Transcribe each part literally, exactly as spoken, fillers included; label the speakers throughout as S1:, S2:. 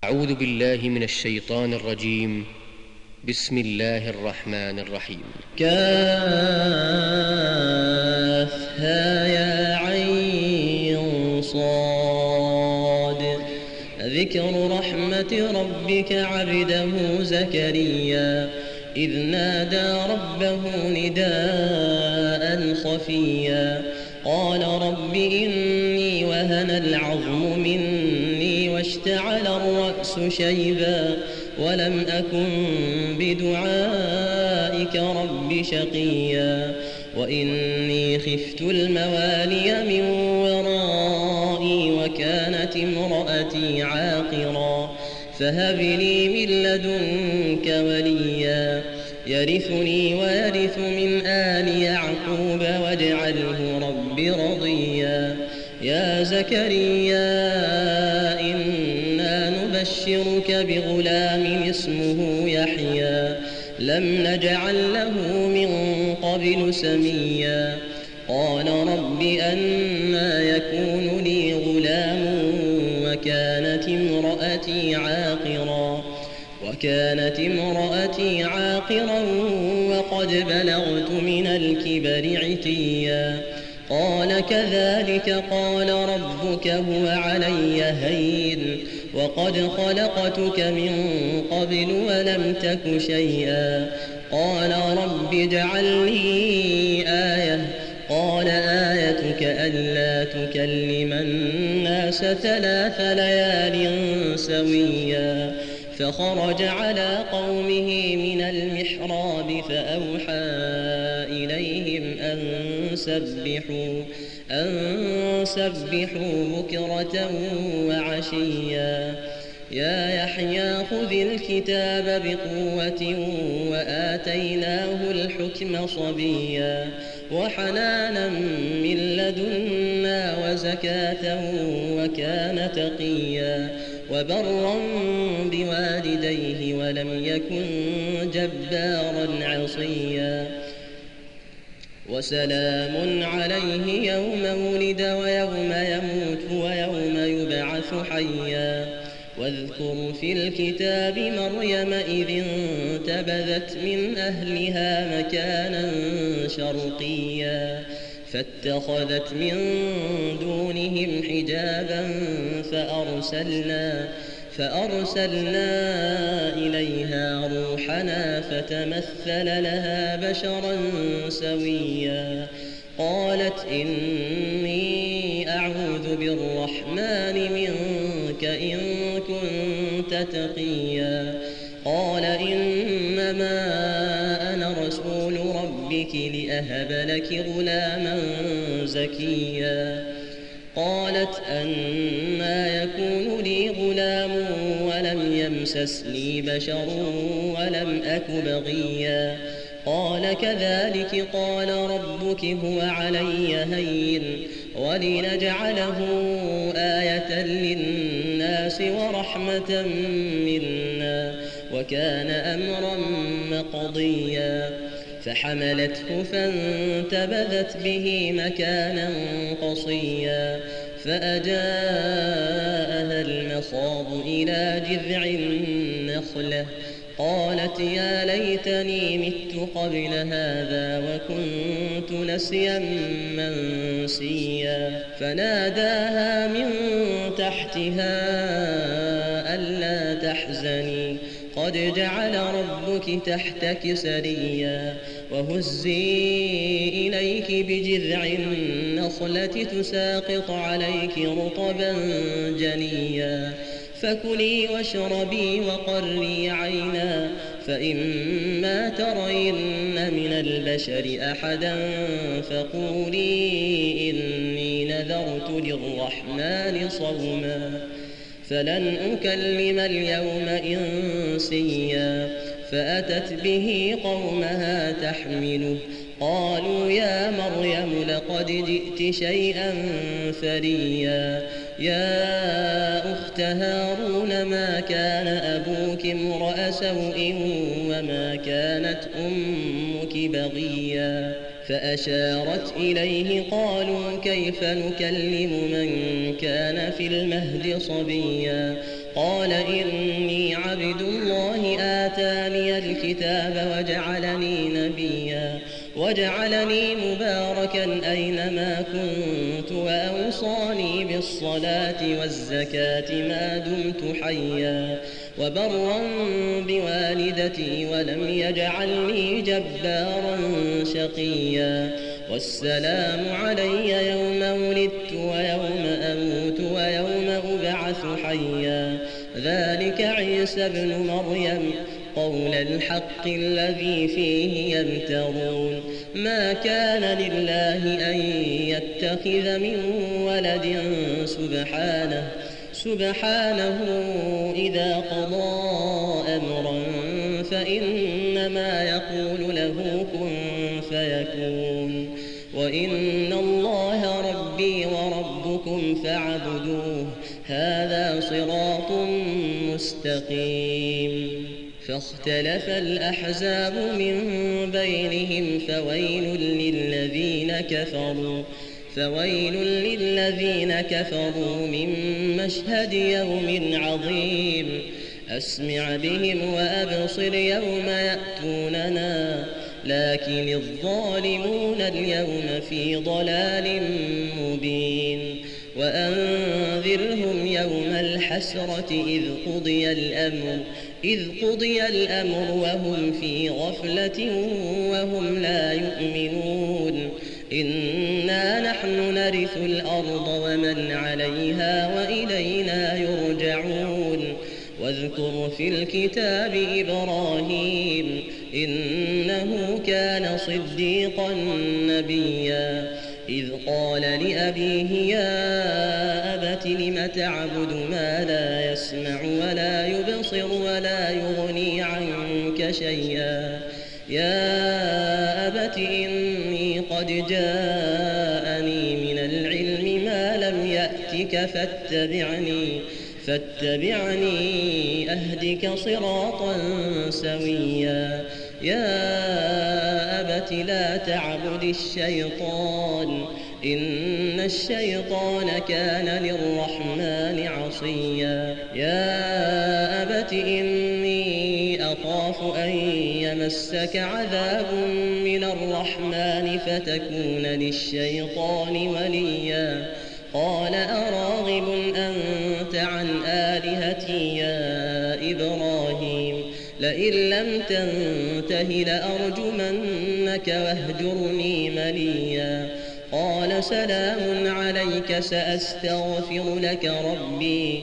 S1: أعوذ بالله من الشيطان الرجيم. بسم الله الرحمن الرحيم.
S2: كافها يا عين صاد. ذكر رحمة ربك عبده زكريا إذ نادى ربه نداء خفيا قال رب إني وهن العظم مني واشتعل الرأس شيبا ولم أكن بدعائك رب شقيا وإني خفت الموالي من ورائي وكانت امرأتي عاقرا فهب لي من لدنك وليا يرثني ويرث من آل يعقوب واجعله رب رضيا يا زكريا إنا نبشرك بغلام اسمه يحيى لم نجعل له من قبل سميا قال رب أنى يكون لي غلام وكانت امرأتي عاقرا وكانت امرأتي عاقرا وقد بلغت من الكبر عتيا قال كذلك قال ربك هو علي هين وقد خلقتك من قبل ولم تك شيئا قال رب اجعل لي آية قال آيتك ألا تكلم الناس ثلاث ليال سويا فخرج على قومه من المحراب فأوحى إليهم أن سبحوا أن سبحوا بكرة وعشيا يا يحيى خذ الكتاب بقوة وآتيناه الحكم صبيا وحنانا من لدنا وزكاة وكان تقيا وبرا بوالديه ولم يكن جبارا عصيا وسلام عليه يوم ولد ويوم يموت ويوم يبعث حيا واذكر في الكتاب مريم إذ انتبذت من أهلها مكانا شرقيا فاتخذت من دونهم حجابا فأرسلنا فأرسلنا إليها روحنا فتمثل لها بشرا سويا قالت إني أعوذ بالرحمن منك إن كنت تقيا قال إنما أنا رسول ربك لأهب لك غلاما زكيا قالت أنى يكون لي غلام ولم يمسسني بشر ولم أك بغيا قال كذلك قال ربك هو علي هين ولنجعله آية للناس ورحمة منا وكان أمرا مقضيا فحملته فانتبذت به مكانا قصيا فأجاءها المخاض إلى جذع النخلة قالت يا ليتني مت قبل هذا وكنت نسيا منسيا فناداها من تحتها ألا تحزني قد جعل ربك تحتك سريا وهزي إليك بجذع النخلة تساقط عليك رطبا جنيا فكلي واشربي وقري عينا فإما ترين من البشر أحدا فقولي إني نذرت للرحمن صوما فلن أكلم اليوم إنسيا فأتت به قومها تحمله قالوا يا مريم لقد جئت شيئا فريا يا أخت هارون ما كان أبوك امرأ سوء وما كانت أمك بغيا فأشارت إليه قالوا كيف نكلم من كان في المهد صبيا قال إن وجعلني مباركا أينما كنت وأوصاني بالصلاة والزكاة ما دمت حيا وبرا بوالدتي ولم يجعلني جبارا شقيا والسلام علي يوم ولدت ويوم أموت ويوم أبعث حيا ذلك عيسى ابن مريم قول الحق الذي فيه يمترون ما كان لله أن يتخذ من ولد سبحانه سبحانه إذا قضى أمرا فإنما يقول له كن فيكون وإن الله ربي وربكم فاعبدوه هذا صراط مستقيم فاختلف الأحزاب من بينهم فويل للذين كفروا فويل للذين كفروا من مشهد يوم عظيم أسمع بهم وأبصر يوم يأتوننا لكن الظالمون اليوم في ضلال مبين وأنذرهم يوم الحسرة إذ قضي الأمر إذ قضي الأمر وهم في غفلة وهم لا يؤمنون إنا نحن نرث الأرض ومن عليها وإلينا يرجعون واذكر في الكتاب إبراهيم إنه كان صديقا نبيا إذ قال لأبيه يا أبت لم تعبد ما لا يسمع ولا يبصر ولا يغني عنك شيئا يا أبت إني قد جاءني من العلم ما لم يأتك فاتبعني فاتبعني أهدك صراطا سويا يا أبت لا تعبد الشيطان إن الشيطان كان للرحمن عصيا يا أبت إني أخاف أن يمسك عذاب من الرحمن فتكون للشيطان وليا قال أراغب أنت عن آلهتي يا إبراهيم لئن لم تنته لأرجمنك واهجرني مليا قال سلام عليك سأستغفر لك ربي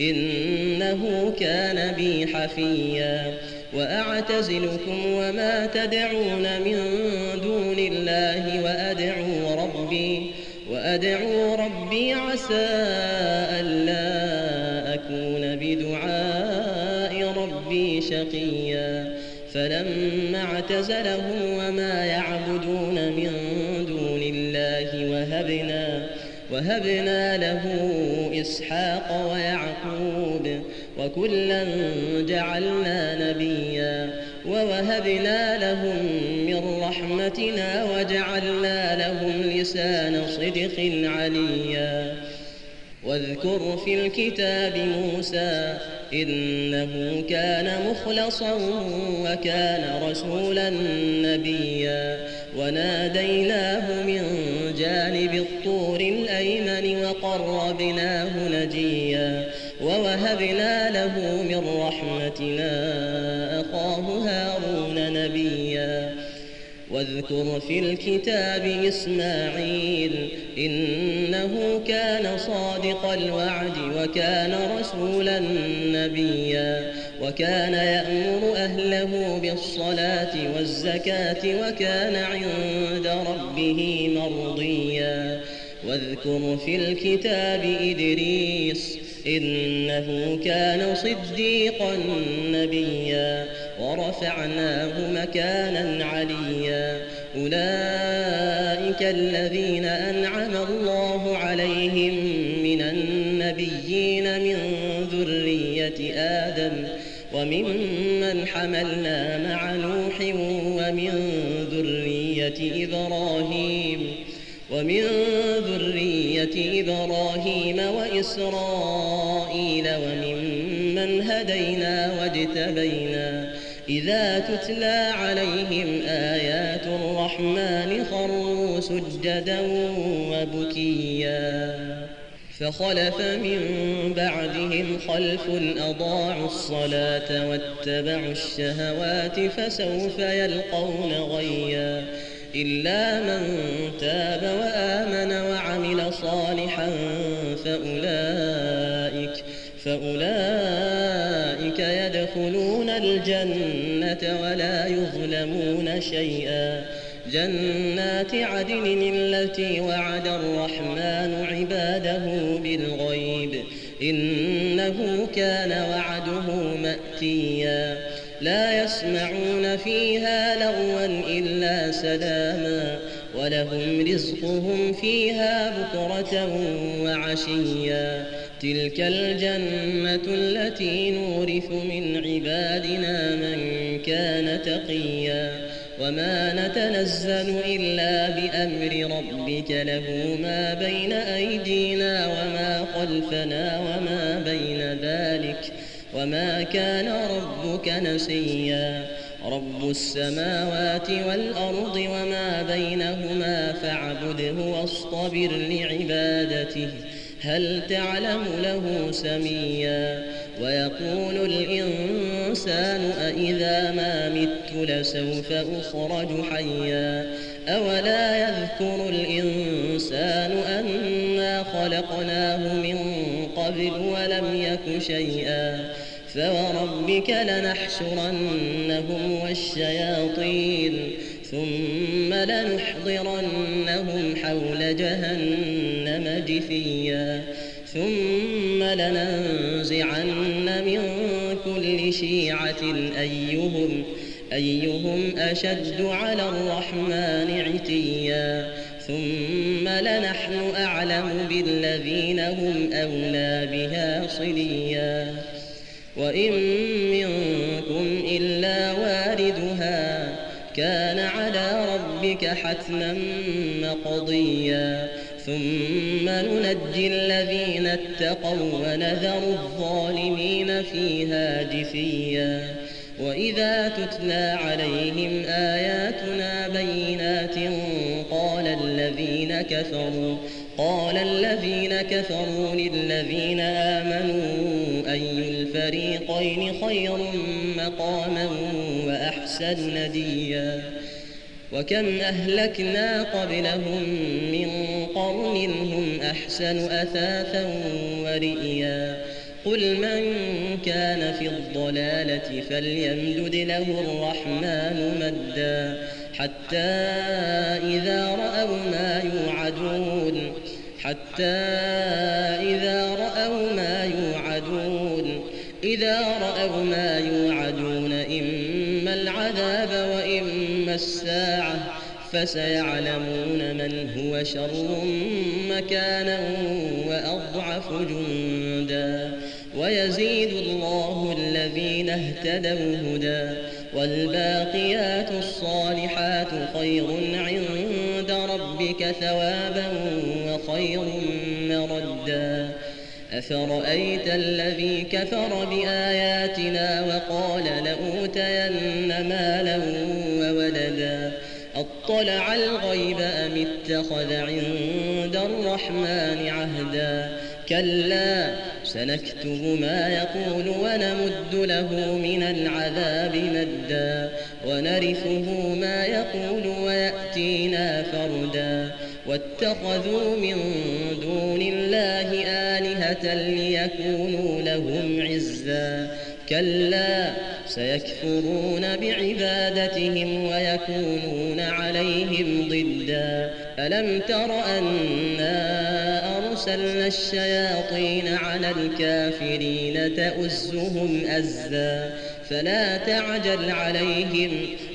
S2: إنه كان بي حفيا وأعتزلكم وما تدعون من دون الله وأدعو ربي وأدعو ربي عسى ألا أكون بدعاء ربي شقيا فلما اعتزلهم وما يعبدون من دون الله وهبنا وهبنا له إسحاق ويعقوب وكلا جعلنا نبيا ووهبنا لهم من رحمتنا وجعلنا لهم لسان صدق عليا واذكر في الكتاب موسى إنه كان مخلصا وكان رسولا نبيا وناديناه من جانب الطور الأيمن وقربناه نجيا ووهبنا له من رحمتنا أخاه هارون نبيا واذكر في الكتاب إسماعيل إنه كان صادق الوعد وكان رسولا نبيا وكان يأمر أهله بالصلاة والزكاة وكان عند ربه مرضيا واذكر في الكتاب إدريس إنه كان صديقا نبيا ورفعناه مكانا عليا أولئك الذين أنعم الله عليهم من النبيين من ذرية آدم وممن حملنا مع نوح ومن ذرية إبراهيم ومن ذرية إبراهيم وإسرائيل وممن هدينا واجتبينا إذا تتلى عليهم آيات الرحمن خروا سجدا وبكيا فخلف من بعدهم خلف أضاعوا الصلاة واتبعوا الشهوات فسوف يلقون غيا إلا من تاب وآمن وعمل صالحا فأولئك فأولئك يدخلون الجنة ولا يظلمون شيئا جنات عدن التي وعد الرحمن عباده بالغيب إنه كان وعده مأتيا لا يسمعون فيها لغوا إلا سلاما ولهم رزقهم فيها بكرة وعشيا تلك الجنة التي نورث من عبادنا من كان تقيا وما نتنزل إلا بأمر ربك له ما بين أيدينا وما خلفنا وما بين ذلك وما كان ربك نسيا رب السماوات والأرض وما بينهما فاعبده واصطبر لعبادته هل تعلم له سميا ويقول الإنسان أإذا ما مت لسوف أخرج حيا أولا يذكر الإنسان أنا خلقناه من قبل ولم يك شيئا فوربك لنحشرنهم والشياطين ثم لنحضرنهم حول جهنم جثيا ثم لننزعن من كل شيعة أيهم أيهم أشد على الرحمن عتيا ثم لنحن أعلم بالذين هم أولى بها صليا وإن منكم إلا واردها كان على ربك حتما مقضيا ثم ننجي الذين اتقوا ونذر الظالمين فيها جثيا وإذا تتلى عليهم آياتنا بينات قال الذين كفروا قال الذين كفروا للذين آمنوا أي الفريقين خير مقاما وأحسن نديا وكم أهلكنا قبلهم من قرن هم أحسن أثاثا ورئيا قل من كان في الضلالة فليمدد له الرحمن مدا حتى إذا رأوا ما يوعدون حتى إذا رأوا ما يوعدون إذا رأوا ما يوعدون إما العذاب وإما الساعة فسيعلمون من هو شر مكانا وأضعف جندا ويزيد الله الذين اهتدوا هدى والباقيات الصالحات خير عند ربك ثوابا وخير مردا أفرأيت الذي كفر بآياتنا وقال لأوتين مالا وولدا أطلع الغيب أم اتخذ عند الرحمن عهدا كلا سنكتب ما يقول ونمد له من العذاب مدا ونرثه ما يقول ويأتينا فردا واتخذوا من دون الله آلهة ليكونوا لهم عزا كلا سيكفرون بعبادتهم ويكونون عليهم ضدا ألم تر أنا أرسلنا الشياطين على الكافرين تؤزهم أزا فلا تعجل عليهم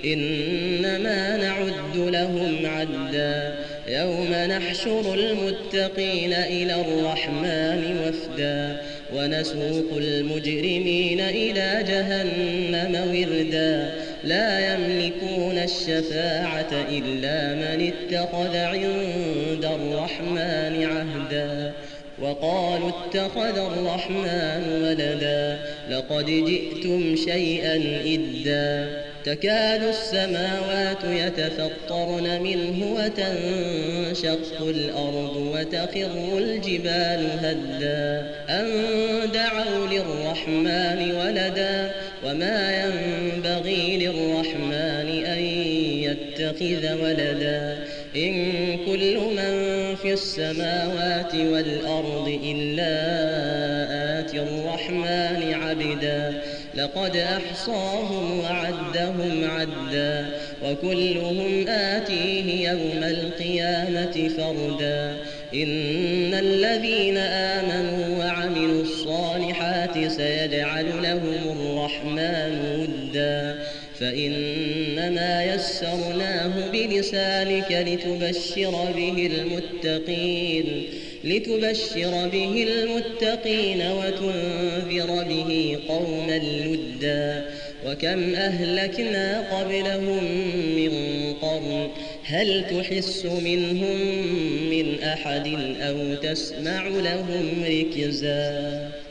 S2: إنما نعد لهم عدا يوم نحشر المتقين إلى الرحمن وفدا ونسوق المجرمين إلى جهنم وردا لا يملكون الشفاعة إلا من اتخذ عند الرحمن عهدا وقالوا اتخذ الرحمن ولدا لقد جئتم شيئا إدا تكاد السماوات يتفطرن منه وتنشق الأرض وتخر الجبال هدا أن دعوا للرحمن ولدا وما ينبغي للرحمن أن يتخذ ولدا إن كل من في السماوات والأرض إلا آتي الرحمن عبدا لقد أحصاهم وعدهم عدا وكلهم آتيه يوم القيامة فردا إن الذين آمنوا وعملوا الصالحات سيجعل لهم الرحمن ودا فإنما يسرناه بلسانك لتبشر به المتقين لتبشر به المتقين وتنذر به قوما لدا وكم أهلكنا قبلهم من قرن هل تحس منهم من أحد أو تسمع لهم ركزا